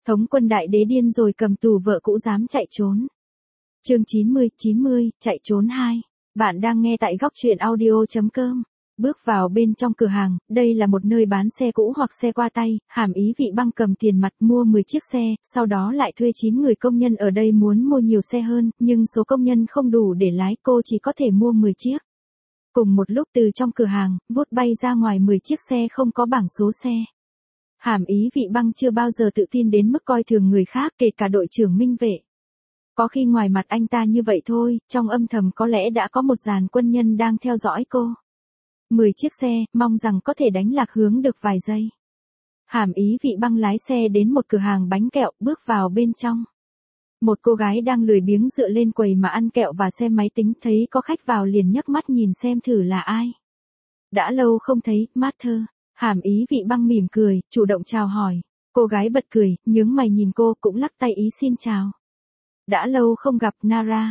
Thống quân đại đế điên rồi cầm tù vợ cũ dám chạy trốn. Chương 90, chạy trốn 2. Bạn đang nghe tại góc truyện audio.com. Bước vào bên trong cửa hàng, đây là một nơi bán xe cũ hoặc xe qua tay, Hàm Ý Vị Băng cầm tiền mặt mua 10 chiếc xe, sau đó lại thuê 9 người công nhân ở đây muốn mua nhiều xe hơn, nhưng số công nhân không đủ để lái, cô chỉ có thể mua 10 chiếc. Cùng một lúc từ trong cửa hàng, vút bay ra ngoài 10 chiếc xe không có bảng số xe. Hàm Ý Vị Băng chưa bao giờ tự tin đến mức coi thường người khác, kể cả đội trưởng Minh Vệ. Có khi ngoài mặt anh ta như vậy thôi, trong âm thầm có lẽ đã có một dàn quân nhân đang theo dõi cô. 10 chiếc xe, mong rằng có thể đánh lạc hướng được vài giây. Hàm Ý Vị Băng lái xe đến một cửa hàng bánh kẹo, bước vào bên trong. Một cô gái đang lười biếng dựa lên quầy mà ăn kẹo và xem máy tính, thấy có khách vào liền nhấc mắt nhìn xem thử là ai. Đã lâu không thấy, Master. Hàm Ý Vị Băng mỉm cười, chủ động chào hỏi. Cô gái bật cười, nhướng mày nhìn cô, cũng lắc tay ý xin chào. Đã lâu không gặp, Nara.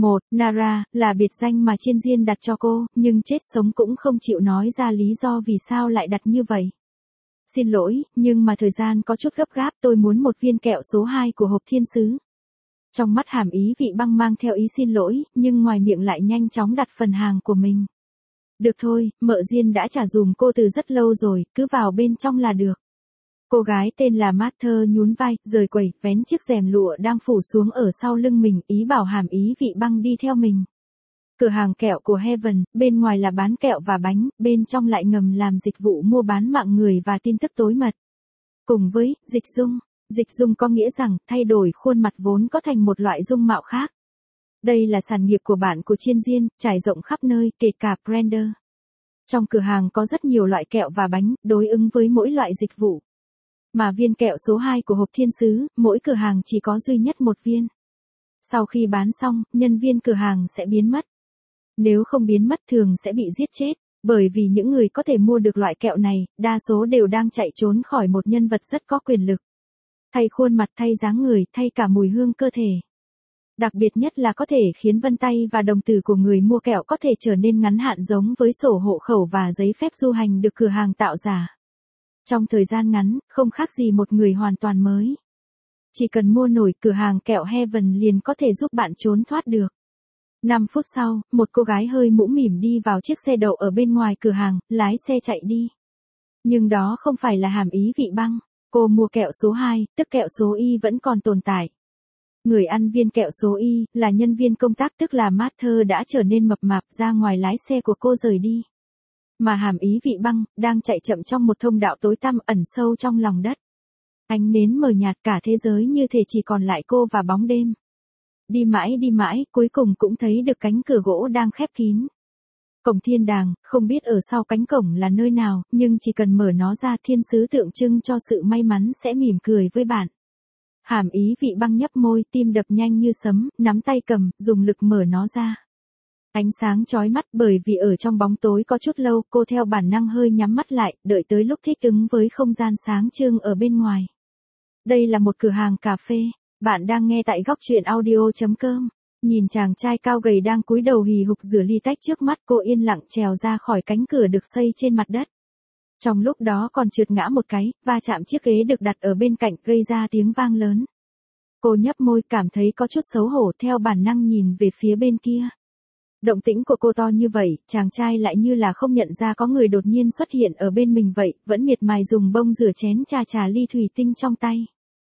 Nara, là biệt danh mà Chiên Diên đặt cho cô, nhưng chết sống cũng không chịu nói ra lý do vì sao lại đặt như vậy. Xin lỗi, nhưng mà thời gian có chút gấp gáp, tôi muốn một viên kẹo số 2 của hộp thiên sứ. Trong mắt Hàm Ý Vị Băng mang theo ý xin lỗi, nhưng ngoài miệng lại nhanh chóng đặt phần hàng của mình. Được thôi, mợ Diên đã trả dùm cô từ rất lâu rồi, cứ vào bên trong là được. Cô gái tên là Master nhún vai, rời quầy, vén chiếc rèm lụa đang phủ xuống ở sau lưng mình, ý bảo Hàm Ý Vị Băng đi theo mình. Cửa hàng kẹo của Heaven, bên ngoài là bán kẹo và bánh, bên trong lại ngầm làm dịch vụ mua bán mạng người và tin tức tối mật. Cùng với dịch dung có nghĩa rằng thay đổi khuôn mặt vốn có thành một loại dung mạo khác. Đây là sản nghiệp của bạn của Chiên Diên, trải rộng khắp nơi, kể cả Blender. Trong cửa hàng có rất nhiều loại kẹo và bánh, đối ứng với mỗi loại dịch vụ. Mà viên kẹo số 2 của hộp thiên sứ, mỗi cửa hàng chỉ có duy nhất một viên. Sau khi bán xong, nhân viên cửa hàng sẽ biến mất. Nếu không biến mất thường sẽ bị giết chết, bởi vì những người có thể mua được loại kẹo này, đa số đều đang chạy trốn khỏi một nhân vật rất có quyền lực. Thay khuôn mặt, thay dáng người, thay cả mùi hương cơ thể. Đặc biệt nhất là có thể khiến vân tay và đồng tử của người mua kẹo có thể trở nên ngắn hạn giống với sổ hộ khẩu và giấy phép du hành được cửa hàng tạo giả. Trong thời gian ngắn, không khác gì một người hoàn toàn mới. Chỉ cần mua nổi, cửa hàng kẹo Heaven liền có thể giúp bạn trốn thoát được. 5 phút sau, một cô gái hơi mũm mỉm đi vào chiếc xe đậu ở bên ngoài cửa hàng, lái xe chạy đi. Nhưng đó không phải là Hàm Ý Vị Băng. Cô mua kẹo số 2, tức kẹo số Y vẫn còn tồn tại. Người ăn viên kẹo số Y, là nhân viên công tác tức là Master đã trở nên mập mạp, ra ngoài lái xe của cô rời đi. Mà Hàm Ý Vị Băng, đang chạy chậm trong một thông đạo tối tăm ẩn sâu trong lòng đất. Ánh nến mờ nhạt, cả thế giới như thể chỉ còn lại cô và bóng đêm. Đi mãi, cuối cùng cũng thấy được cánh cửa gỗ đang khép kín. Cổng thiên đàng, không biết ở sau cánh cổng là nơi nào, nhưng chỉ cần mở nó ra, thiên sứ tượng trưng cho sự may mắn sẽ mỉm cười với bạn. Hàm Ý Vị Băng nhấp môi, tim đập nhanh như sấm, nắm tay cầm, dùng lực mở nó ra. Ánh sáng chói mắt, bởi vì ở trong bóng tối có chút lâu, cô theo bản năng hơi nhắm mắt lại, đợi tới lúc thích ứng với không gian sáng trưng ở bên ngoài. Đây là một cửa hàng cà phê. Bạn đang nghe tại góc truyện audio.com. Nhìn chàng trai cao gầy đang cúi đầu hì hục rửa ly tách trước mắt, cô yên lặng trèo ra khỏi cánh cửa được xây trên mặt đất. Trong lúc đó còn trượt ngã một cái, va chạm chiếc ghế được đặt ở bên cạnh, gây ra tiếng vang lớn. Cô nhấp môi, cảm thấy có chút xấu hổ, theo bản năng nhìn về phía bên kia. Động tĩnh của cô to như vậy, chàng trai lại như là không nhận ra có người đột nhiên xuất hiện ở bên mình vậy, vẫn miệt mài dùng bông rửa chén trà ly thủy tinh trong tay.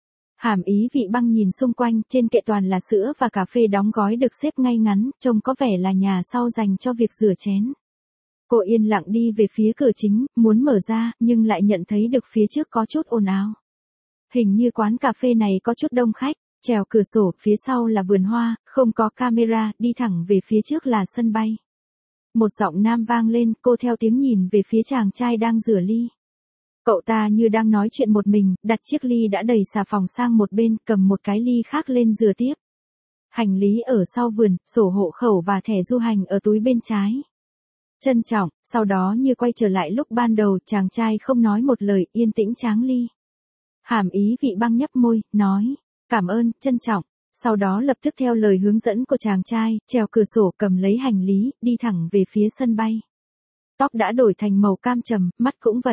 Hàm Ý Vị Băng nhìn xung quanh, trên kệ toàn là sữa và cà phê đóng gói được xếp ngay ngắn, trông có vẻ là nhà sau dành cho việc rửa chén. Cô yên lặng đi về phía cửa chính, muốn mở ra, nhưng lại nhận thấy được phía trước có chút ồn ào. Hình như quán cà phê này có chút đông khách, trèo cửa sổ, phía sau là vườn hoa, không có camera, đi thẳng về phía trước là sân bay. Một giọng nam vang lên, cô theo tiếng nhìn về phía chàng trai đang rửa ly. Cậu ta như đang nói chuyện một mình, đặt chiếc ly đã đầy xà phòng sang một bên, cầm một cái ly khác lên rửa tiếp. Hành lý ở sau vườn, sổ hộ khẩu và thẻ du hành ở túi bên trái. Trân trọng, sau đó như quay trở lại lúc ban đầu, chàng trai không nói một lời, yên tĩnh tráng ly. Hàm Ý Vị Băng nhấp môi, nói, cảm ơn, trân trọng. Sau đó lập tức theo lời hướng dẫn của chàng trai, trèo cửa sổ, cầm lấy hành lý, đi thẳng về phía sân bay. Tóc đã đổi thành màu cam trầm, mắt cũng vậy.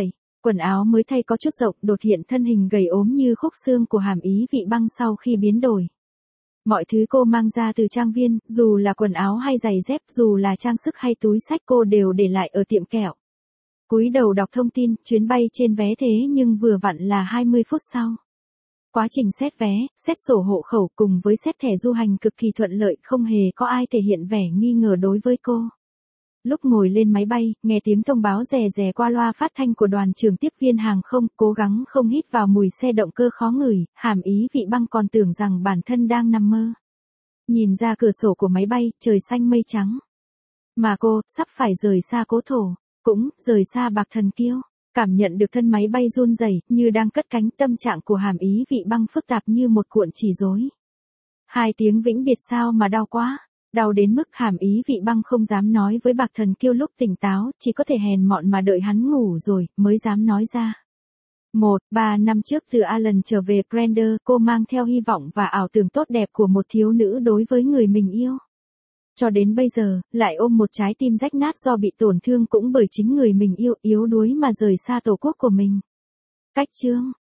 Quần áo mới thay có chút rộng, đột hiện thân hình gầy ốm như khúc xương của Hàm Ý Vị Băng sau khi biến đổi. Mọi thứ cô mang ra từ trang viên, dù là quần áo hay giày dép, dù là trang sức hay túi xách cô đều để lại ở tiệm kẹo. Cúi đầu đọc thông tin, chuyến bay trên vé thế nhưng vừa vặn là 20 phút sau. Quá trình xét vé, xét sổ hộ khẩu cùng với xét thẻ du hành cực kỳ thuận lợi, không hề có ai thể hiện vẻ nghi ngờ đối với cô. Lúc ngồi lên máy bay, nghe tiếng thông báo rè rè qua loa phát thanh của đoàn trưởng tiếp viên hàng không, cố gắng không hít vào mùi xe động cơ khó ngửi, Hàm Ý Vị Băng còn tưởng rằng bản thân đang nằm mơ. Nhìn ra cửa sổ của máy bay, trời xanh mây trắng. Mà cô, sắp phải rời xa cố thổ, cũng, rời xa Bạc Thần Kiêu. Cảm nhận được thân máy bay run rẩy, như đang cất cánh, tâm trạng của Hàm Ý Vị Băng phức tạp như một cuộn chỉ rối. 2 tiếng vĩnh biệt sao mà đau quá. Đau đến mức Hàm Ý Vị Băng không dám nói với Bạc Thần Kiêu lúc tỉnh táo, chỉ có thể hèn mọn mà đợi hắn ngủ rồi, mới dám nói ra. 3 năm trước từ Alan trở về Brender, cô mang theo hy vọng và ảo tưởng tốt đẹp của một thiếu nữ đối với người mình yêu. Cho đến bây giờ, lại ôm một trái tim rách nát do bị tổn thương cũng bởi chính người mình yêu, yếu đuối mà rời xa tổ quốc của mình. Cách chương